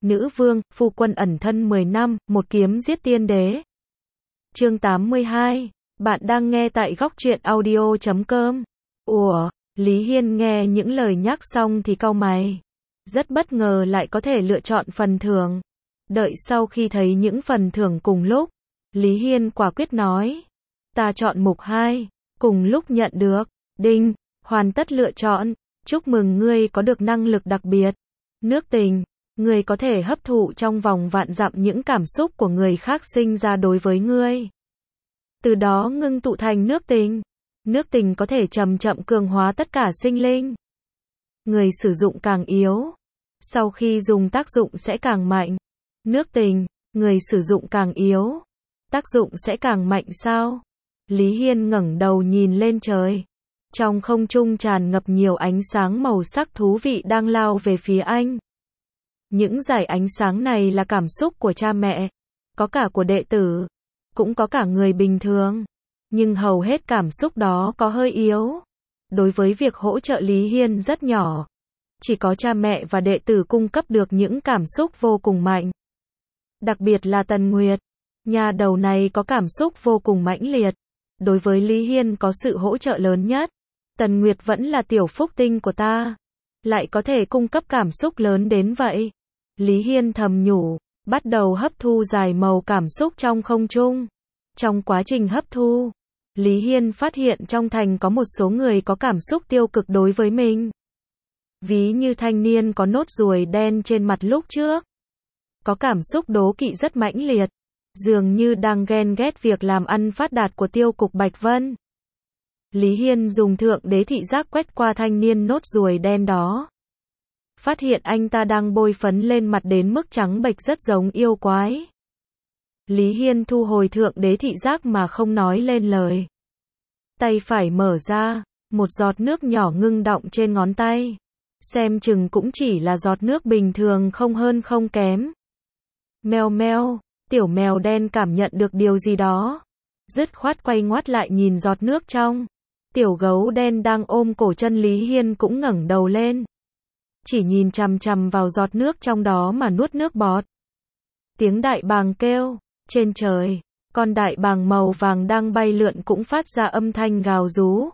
nữ vương, phu quân ẩn thân 10 năm, một kiếm giết tiên đế. Chương 82. Bạn đang nghe tại góc truyện audio.com. Ủa, Lý Hiên nghe những lời nhắc xong thì cau mày. Rất bất ngờ lại có thể lựa chọn phần thưởng. Đợi sau khi thấy những phần thưởng cùng lúc, Lý Hiên quả quyết nói. Ta chọn mục 2, cùng lúc nhận được. Đinh, hoàn tất lựa chọn. Chúc mừng ngươi có được năng lực đặc biệt. Nước tình. Ngươi có thể hấp thụ trong vòng vạn dặm những cảm xúc của người khác sinh ra đối với ngươi. Từ đó ngưng tụ thành nước tình. Nước tình có thể chậm chậm cường hóa tất cả sinh linh. Người sử dụng càng yếu, sau khi dùng tác dụng sẽ càng mạnh. Nước tình, người sử dụng càng yếu, tác dụng sẽ càng mạnh sao? Lý Hiên ngẩng đầu nhìn lên trời. Trong không trung tràn ngập nhiều ánh sáng màu sắc thú vị đang lao về phía anh. Những dải ánh sáng này là cảm xúc của cha mẹ, có cả của đệ tử, cũng có cả người bình thường. Nhưng hầu hết cảm xúc đó có hơi yếu. Đối với việc hỗ trợ Lý Hiên rất nhỏ. Chỉ có cha mẹ và đệ tử cung cấp được những cảm xúc vô cùng mạnh. Đặc biệt là Tần Nguyệt. Nhà đầu này có cảm xúc vô cùng mãnh liệt. Đối với Lý Hiên có sự hỗ trợ lớn nhất. Tần Nguyệt vẫn là tiểu phúc tinh của ta. Lại có thể cung cấp cảm xúc lớn đến vậy. Lý Hiên thầm nhủ, bắt đầu hấp thu dải màu cảm xúc trong không trung. Trong quá trình hấp thu, Lý Hiên phát hiện trong thành có một số người có cảm xúc tiêu cực đối với mình. Ví như thanh niên có nốt ruồi đen trên mặt lúc trước. Có cảm xúc đố kỵ rất mãnh liệt. Dường như đang ghen ghét việc làm ăn phát đạt của tiêu cục Bạch Vân. Lý Hiên dùng thượng đế thị giác quét qua thanh niên nốt ruồi đen đó. Phát hiện anh ta đang bôi phấn lên mặt đến mức trắng bệch rất giống yêu quái. Lý Hiên thu hồi thượng đế thị giác mà không nói lên lời. Tay phải mở ra, một giọt nước nhỏ ngưng đọng trên ngón tay. Xem chừng cũng chỉ là giọt nước bình thường không hơn không kém. Meo meo, tiểu mèo đen cảm nhận được điều gì đó. Dứt khoát quay ngoắt lại nhìn giọt nước trong. Tiểu gấu đen đang ôm cổ chân Lý Hiên cũng ngẩng đầu lên. Chỉ nhìn chằm chằm vào giọt nước trong đó mà nuốt nước bọt. Tiếng đại bàng kêu. Trên trời, con đại bàng màu vàng đang bay lượn cũng phát ra âm thanh gào rú.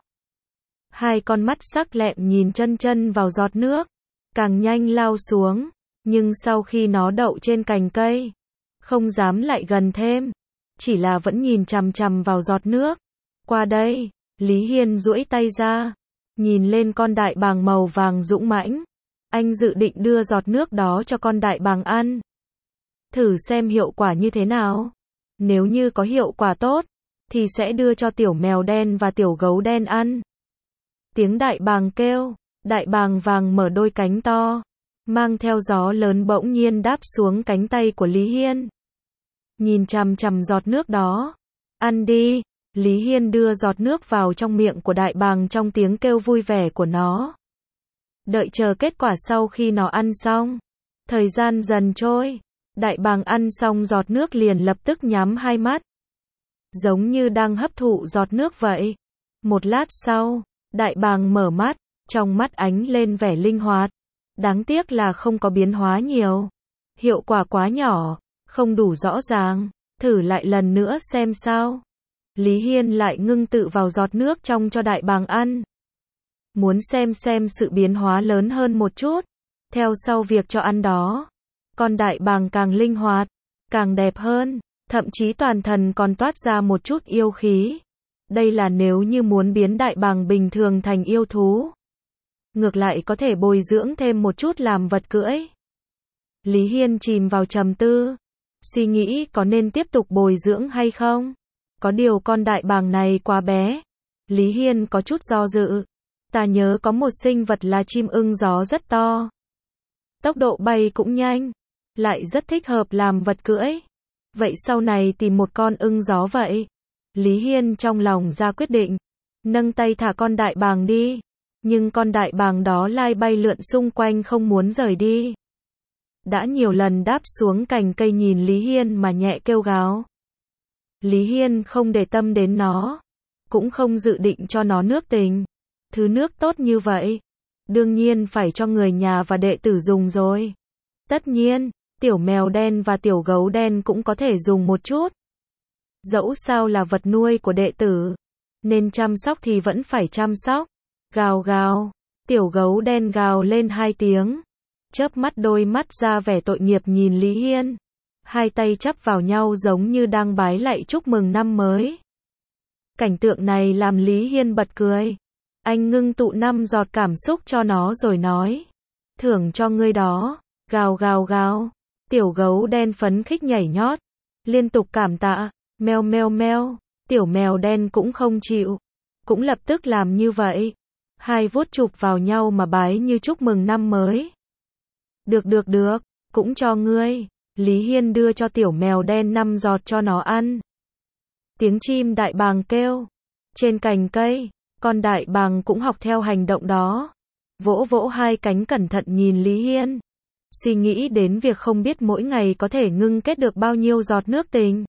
Hai con mắt sắc lẹm nhìn chân chân vào giọt nước, càng nhanh lao xuống, nhưng sau khi nó đậu trên cành cây, không dám lại gần thêm, chỉ là vẫn nhìn chằm chằm vào giọt nước. Qua đây, Lý Hiên duỗi tay ra, nhìn lên con đại bàng màu vàng dũng mãnh. Anh dự định đưa giọt nước đó cho con đại bàng ăn. Thử xem hiệu quả như thế nào. Nếu như có hiệu quả tốt, thì sẽ đưa cho tiểu mèo đen và tiểu gấu đen ăn. Tiếng đại bàng kêu, đại bàng vàng mở đôi cánh to, mang theo gió lớn bỗng nhiên đáp xuống cánh tay của Lý Hiên. Nhìn chằm chằm giọt nước đó. Ăn đi. Lý Hiên đưa giọt nước vào trong miệng của đại bàng trong tiếng kêu vui vẻ của nó. Đợi chờ kết quả sau khi nó ăn xong. Thời gian dần trôi. Đại bàng ăn xong giọt nước liền lập tức nhắm hai mắt. Giống như đang hấp thụ giọt nước vậy. Một lát sau, đại bàng mở mắt, trong mắt ánh lên vẻ linh hoạt. Đáng tiếc là không có biến hóa nhiều. Hiệu quả quá nhỏ, không đủ rõ ràng. Thử lại lần nữa xem sao. Lý Hiên lại ngưng tự vào giọt nước trong cho đại bàng ăn. Muốn xem sự biến hóa lớn hơn một chút. Theo sau việc cho ăn đó. Con đại bàng càng linh hoạt, càng đẹp hơn, thậm chí toàn thân còn toát ra một chút yêu khí. Đây là nếu như muốn biến đại bàng bình thường thành yêu thú. Ngược lại có thể bồi dưỡng thêm một chút làm vật cưỡi. Lý Hiên chìm vào trầm tư, suy nghĩ có nên tiếp tục bồi dưỡng hay không. Có điều con đại bàng này quá bé. Lý Hiên có chút do dự. Ta nhớ có một sinh vật là chim ưng gió rất to. Tốc độ bay cũng nhanh. Lại rất thích hợp làm vật cưỡi. Vậy sau này tìm một con ưng gió vậy. Lý Hiên trong lòng ra quyết định. Nâng tay thả con đại bàng đi. Nhưng con đại bàng đó lai bay lượn xung quanh không muốn rời đi. Đã nhiều lần đáp xuống cành cây nhìn Lý Hiên mà nhẹ kêu gào. Lý Hiên không để tâm đến nó. Cũng không dự định cho nó nước tình. Thứ nước tốt như vậy. Đương nhiên phải cho người nhà và đệ tử dùng rồi. Tất nhiên. Tiểu mèo đen và tiểu gấu đen cũng có thể dùng một chút. Dẫu sao là vật nuôi của đệ tử, nên chăm sóc thì vẫn phải chăm sóc. Gào gào, tiểu gấu đen gào lên 2 tiếng. Chớp mắt đôi mắt ra vẻ tội nghiệp nhìn Lý Hiên. Hai tay chắp vào nhau giống như đang bái lạy chúc mừng năm mới. Cảnh tượng này làm Lý Hiên bật cười. Anh ngưng tụ 5 giọt cảm xúc cho nó rồi nói. Thưởng cho ngươi đó. Gào gào gào. Tiểu gấu đen phấn khích nhảy nhót. Liên tục cảm tạ. Meo meo meo. Tiểu mèo đen cũng không chịu. Cũng lập tức làm như vậy. Hai vuốt chụp vào nhau mà bái như chúc mừng năm mới. Được được được. Cũng cho ngươi. Lý Hiên đưa cho tiểu mèo đen 5 giọt cho nó ăn. Tiếng chim đại bàng kêu. Trên cành cây, con đại bàng cũng học theo hành động đó. Vỗ vỗ hai cánh cẩn thận nhìn Lý Hiên. Suy nghĩ đến việc không biết mỗi ngày có thể ngưng kết được bao nhiêu giọt nước tình.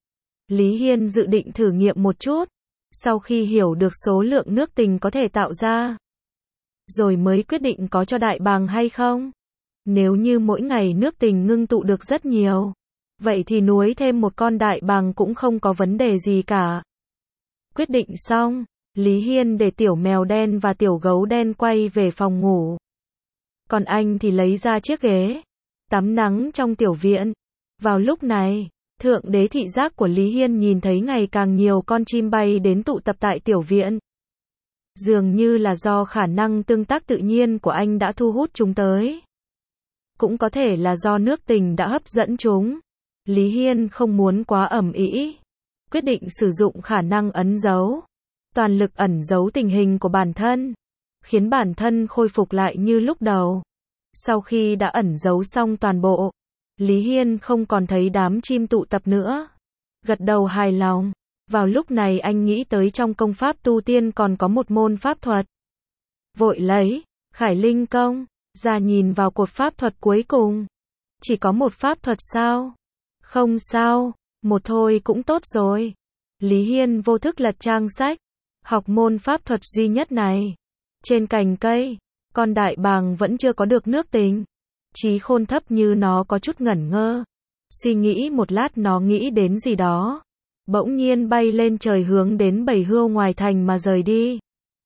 Lý Hiên dự định thử nghiệm một chút. Sau khi hiểu được số lượng nước tình có thể tạo ra, rồi mới quyết định có cho đại bàng hay không. Nếu như mỗi ngày nước tình ngưng tụ được rất nhiều, vậy thì nuôi thêm một con đại bàng cũng không có vấn đề gì cả. Quyết định xong, Lý Hiên để tiểu mèo đen và tiểu gấu đen quay về phòng ngủ. Còn anh thì lấy ra chiếc ghế, tắm nắng trong tiểu viện. Vào lúc này, thượng đế thị giác của Lý Hiên nhìn thấy ngày càng nhiều con chim bay đến tụ tập tại tiểu viện. Dường như là do khả năng tương tác tự nhiên của anh đã thu hút chúng tới. Cũng có thể là do nước tình đã hấp dẫn chúng. Lý Hiên không muốn quá ầm ĩ, quyết định sử dụng khả năng ẩn giấu, toàn lực ẩn giấu tình hình của bản thân, khiến bản thân khôi phục lại như lúc đầu. Sau khi đã ẩn giấu xong toàn bộ, Lý Hiên không còn thấy đám chim tụ tập nữa. Gật đầu hài lòng. Vào lúc này anh nghĩ tới trong công pháp tu tiên còn có một môn pháp thuật. Vội lấy Khải Linh công ra nhìn vào cột pháp thuật cuối cùng. Chỉ có một pháp thuật sao? Không sao, một thôi cũng tốt rồi. Lý Hiên vô thức lật trang sách, học môn pháp thuật duy nhất này. Trên cành cây, con đại bàng vẫn chưa có được nước tình. Trí khôn thấp như nó có chút ngẩn ngơ. Suy nghĩ một lát nó nghĩ đến gì đó. Bỗng nhiên bay lên trời hướng đến bầy hươu ngoài thành mà rời đi.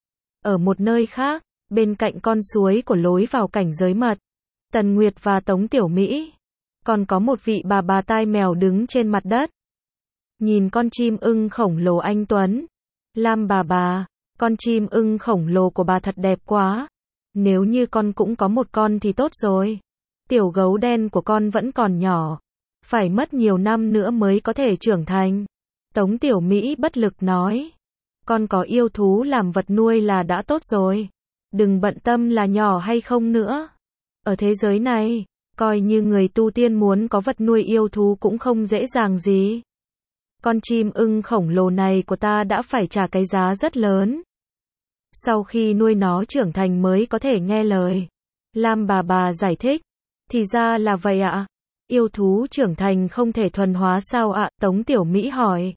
Ở một nơi khác, bên cạnh con suối của lối vào cảnh giới mật, Tần Nguyệt và Tống Tiểu Mỹ, còn có một vị bà tai mèo đứng trên mặt đất. Nhìn con chim ưng khổng lồ anh tuấn. Lam bà, con chim ưng khổng lồ của bà thật đẹp quá. Nếu như con cũng có một con thì tốt rồi. Tiểu gấu đen của con vẫn còn nhỏ, phải mất nhiều năm nữa mới có thể trưởng thành. Tống Tiểu Mỹ bất lực nói. Con có yêu thú làm vật nuôi là đã tốt rồi. Đừng bận tâm là nhỏ hay không nữa. Ở thế giới này, coi như người tu tiên muốn có vật nuôi yêu thú cũng không dễ dàng gì. Con chim ưng khổng lồ này của ta đã phải trả cái giá rất lớn. Sau khi nuôi nó trưởng thành mới có thể nghe lời. Lam bà giải thích. Thì ra là vậy ạ. Yêu thú trưởng thành không thể thuần hóa sao ạ? Tống Tiểu Mỹ hỏi.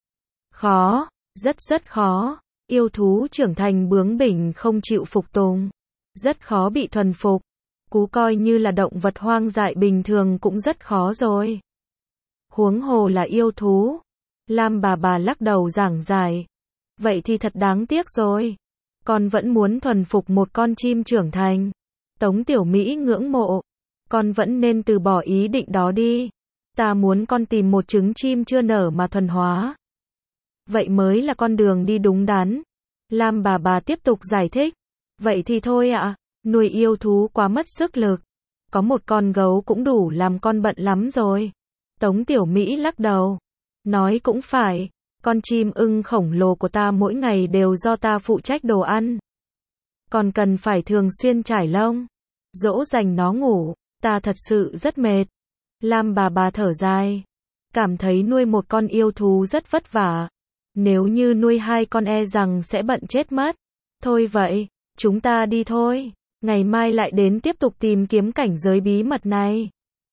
Khó, rất khó. Yêu thú trưởng thành bướng bỉnh không chịu phục tùng, rất khó bị thuần phục. Cú coi như là động vật hoang dại bình thường cũng rất khó rồi. Huống hồ là yêu thú. Lam bà lắc đầu giảng giải. Vậy thì thật đáng tiếc rồi. Con vẫn muốn thuần phục một con chim trưởng thành. Tống Tiểu Mỹ ngưỡng mộ. Con vẫn nên từ bỏ ý định đó đi. Ta muốn con tìm một trứng chim chưa nở mà thuần hóa. Vậy mới là con đường đi đúng đắn. Lam bà tiếp tục giải thích. Vậy thì thôi ạ, nuôi yêu thú quá mất sức lực. Có một con gấu cũng đủ làm con bận lắm rồi. Tống Tiểu Mỹ lắc đầu. Nói cũng phải, con chim ưng khổng lồ của ta mỗi ngày đều do ta phụ trách đồ ăn. Còn cần phải thường xuyên trải lông, dỗ dành nó ngủ, ta thật sự rất mệt. Lam bà thở dài, cảm thấy nuôi một con yêu thú rất vất vả. Nếu như nuôi 2 con e rằng sẽ bận chết mất. Thôi vậy, chúng ta đi thôi. Ngày mai lại đến tiếp tục tìm kiếm cảnh giới bí mật này.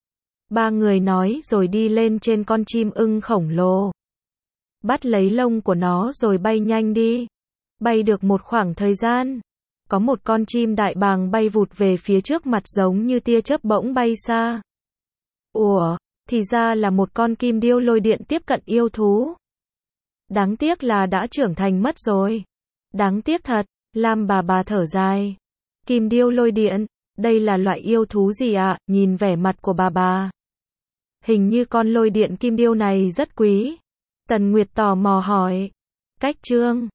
3 người nói rồi đi lên trên con chim ưng khổng lồ. Bắt lấy lông của nó rồi bay nhanh đi. Bay được một khoảng thời gian, có một con chim đại bàng bay vụt về phía trước mặt giống như tia chớp bỗng bay xa. Ủa, thì ra là một con kim điêu lôi điện tiếp cận yêu thú. Đáng tiếc là đã trưởng thành mất rồi. Đáng tiếc thật, Lam bà thở dài. Kim điêu lôi điện, đây là loại yêu thú gì ạ? Nhìn vẻ mặt của bà. Hình như con lôi điện kim điêu này rất quý. Tần Nguyệt tò mò hỏi. Cách chương